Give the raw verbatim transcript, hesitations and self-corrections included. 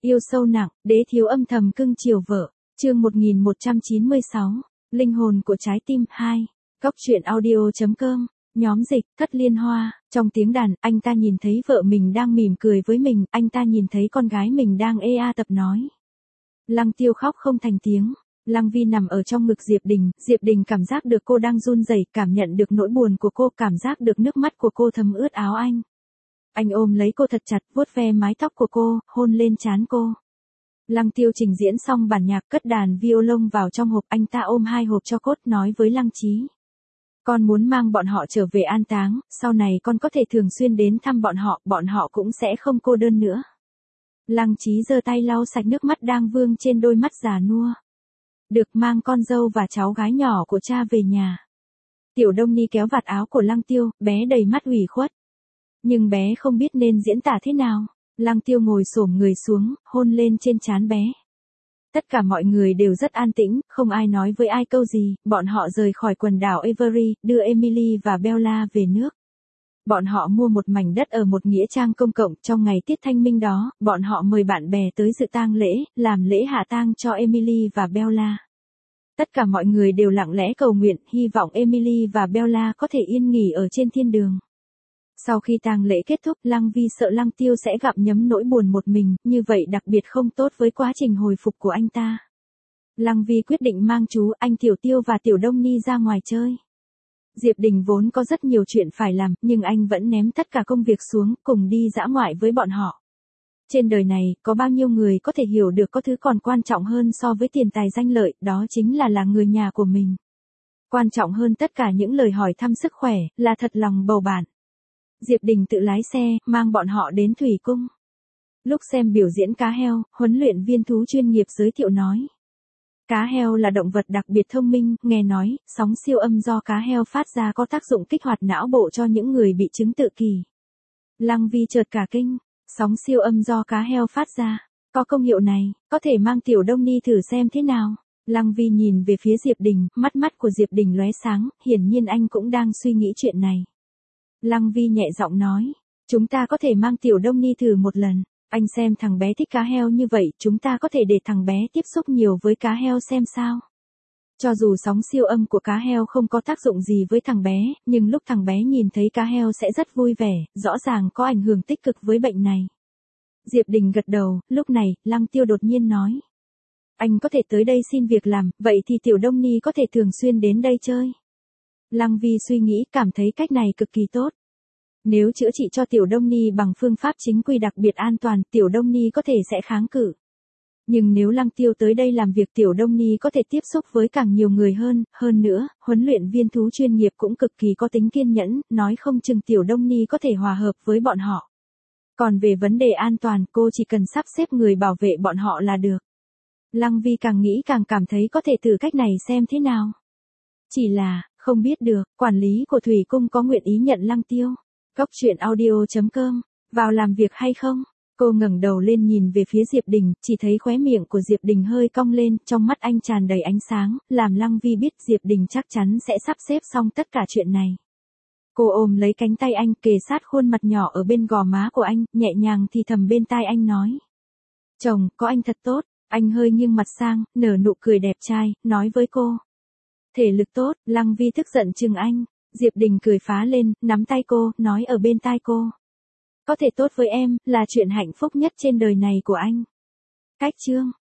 Yêu sâu nặng, đế thiếu âm thầm cưng chiều vợ. Chương một nghìn một trăm chín mươi sáu, Linh hồn của trái tim hai. Cóc truyện audio.com, nhóm dịch, Thất Liên Hoa. Trong tiếng đàn, anh ta nhìn thấy vợ mình đang mỉm cười với mình, anh ta nhìn thấy con gái mình đang ê a tập nói. Lăng Tiêu khóc không thành tiếng. Lăng Vi nằm ở trong ngực Diệp Đình, Diệp Đình cảm giác được cô đang run rẩy, cảm nhận được nỗi buồn của cô, cảm giác được nước mắt của cô thấm ướt áo anh. Anh ôm lấy cô thật chặt, vuốt ve mái tóc của cô, hôn lên trán cô. Lăng Tiêu trình diễn xong bản nhạc, cất đàn violon vào trong hộp, anh ta ôm hai hộp cho cốt nói với Lăng Chí. Con muốn mang bọn họ trở về an táng, sau này con có thể thường xuyên đến thăm bọn họ, bọn họ cũng sẽ không cô đơn nữa. Lăng Chí giơ tay lau sạch nước mắt đang vương trên đôi mắt già nua. Được, mang con dâu và cháu gái nhỏ của cha về nhà. Tiểu Đông Ni kéo vạt áo của Lăng Tiêu, bé đầy mắt ủy khuất. Nhưng bé không biết nên diễn tả thế nào. Lăng Tiêu ngồi xổm người xuống, hôn lên trên trán bé. Tất cả mọi người đều rất an tĩnh, không ai nói với ai câu gì, bọn họ rời khỏi quần đảo Avery, đưa Emily và Bella về nước. Bọn họ mua một mảnh đất ở một nghĩa trang công cộng, trong ngày tiết thanh minh đó, bọn họ mời bạn bè tới dự tang lễ, làm lễ hạ tang cho Emily và Bella. Tất cả mọi người đều lặng lẽ cầu nguyện, hy vọng Emily và Bella có thể yên nghỉ ở trên thiên đường. Sau khi tang lễ kết thúc, Lăng Vi sợ Lăng Tiêu sẽ gặm nhấm nỗi buồn một mình, như vậy đặc biệt không tốt với quá trình hồi phục của anh ta. Lăng Vi quyết định mang chú, anh Tiểu Tiêu và Tiểu Đông Ni ra ngoài chơi. Diệp Đình vốn có rất nhiều chuyện phải làm, nhưng anh vẫn ném tất cả công việc xuống, cùng đi dã ngoại với bọn họ. Trên đời này, có bao nhiêu người có thể hiểu được có thứ còn quan trọng hơn so với tiền tài danh lợi, đó chính là là người nhà của mình. Quan trọng hơn tất cả những lời hỏi thăm sức khỏe, là thật lòng bầu bạn. Diệp Đình tự lái xe, mang bọn họ đến thủy cung. Lúc xem biểu diễn cá heo, huấn luyện viên thú chuyên nghiệp giới thiệu nói. Cá heo là động vật đặc biệt thông minh, nghe nói, sóng siêu âm do cá heo phát ra có tác dụng kích hoạt não bộ cho những người bị chứng tự kỷ. Lăng Vi chợt cả kinh, sóng siêu âm do cá heo phát ra, có công hiệu này, có thể mang Tiểu Đông Ni thử xem thế nào. Lăng Vi nhìn về phía Diệp Đình, mắt mắt của Diệp Đình lóe sáng, hiển nhiên anh cũng đang suy nghĩ chuyện này. Lăng Vi nhẹ giọng nói, chúng ta có thể mang Tiểu Đông Ni thử một lần, anh xem thằng bé thích cá heo như vậy, chúng ta có thể để thằng bé tiếp xúc nhiều với cá heo xem sao. Cho dù sóng siêu âm của cá heo không có tác dụng gì với thằng bé, nhưng lúc thằng bé nhìn thấy cá heo sẽ rất vui vẻ, rõ ràng có ảnh hưởng tích cực với bệnh này. Diệp Đình gật đầu, lúc này, Lăng Tiêu đột nhiên nói. Anh có thể tới đây xin việc làm, vậy thì Tiểu Đông Ni có thể thường xuyên đến đây chơi. Lăng Vi suy nghĩ, cảm thấy cách này cực kỳ tốt. Nếu chữa trị cho Tiểu Đông Ni bằng phương pháp chính quy đặc biệt an toàn, Tiểu Đông Ni có thể sẽ kháng cự. Nhưng nếu Lăng Tiêu tới đây làm việc, Tiểu Đông Ni có thể tiếp xúc với càng nhiều người hơn, hơn nữa, huấn luyện viên thú chuyên nghiệp cũng cực kỳ có tính kiên nhẫn, nói không chừng Tiểu Đông Ni có thể hòa hợp với bọn họ. Còn về vấn đề an toàn, cô chỉ cần sắp xếp người bảo vệ bọn họ là được. Lăng Vi càng nghĩ càng cảm thấy có thể thử cách này xem thế nào. Chỉ là, không biết được, quản lý của Thủy Cung có nguyện ý nhận Lăng Tiêu. Cóc truyện audio.com, vào làm việc hay không? Cô ngẩng đầu lên nhìn về phía Diệp Đình, chỉ thấy khóe miệng của Diệp Đình hơi cong lên, trong mắt anh tràn đầy ánh sáng, làm Lăng Vi biết Diệp Đình chắc chắn sẽ sắp xếp xong tất cả chuyện này. Cô ôm lấy cánh tay anh, kề sát khuôn mặt nhỏ ở bên gò má của anh, nhẹ nhàng thì thầm bên tai anh nói. Chồng, có anh thật tốt. Anh hơi nghiêng mặt sang, nở nụ cười đẹp trai, nói với cô. Thể lực tốt, Lăng Vi tức giận chừng anh. Diệp Đình cười phá lên, nắm tay cô, nói ở bên tai cô. Có thể tốt với em, là chuyện hạnh phúc nhất trên đời này của anh. Cách chương.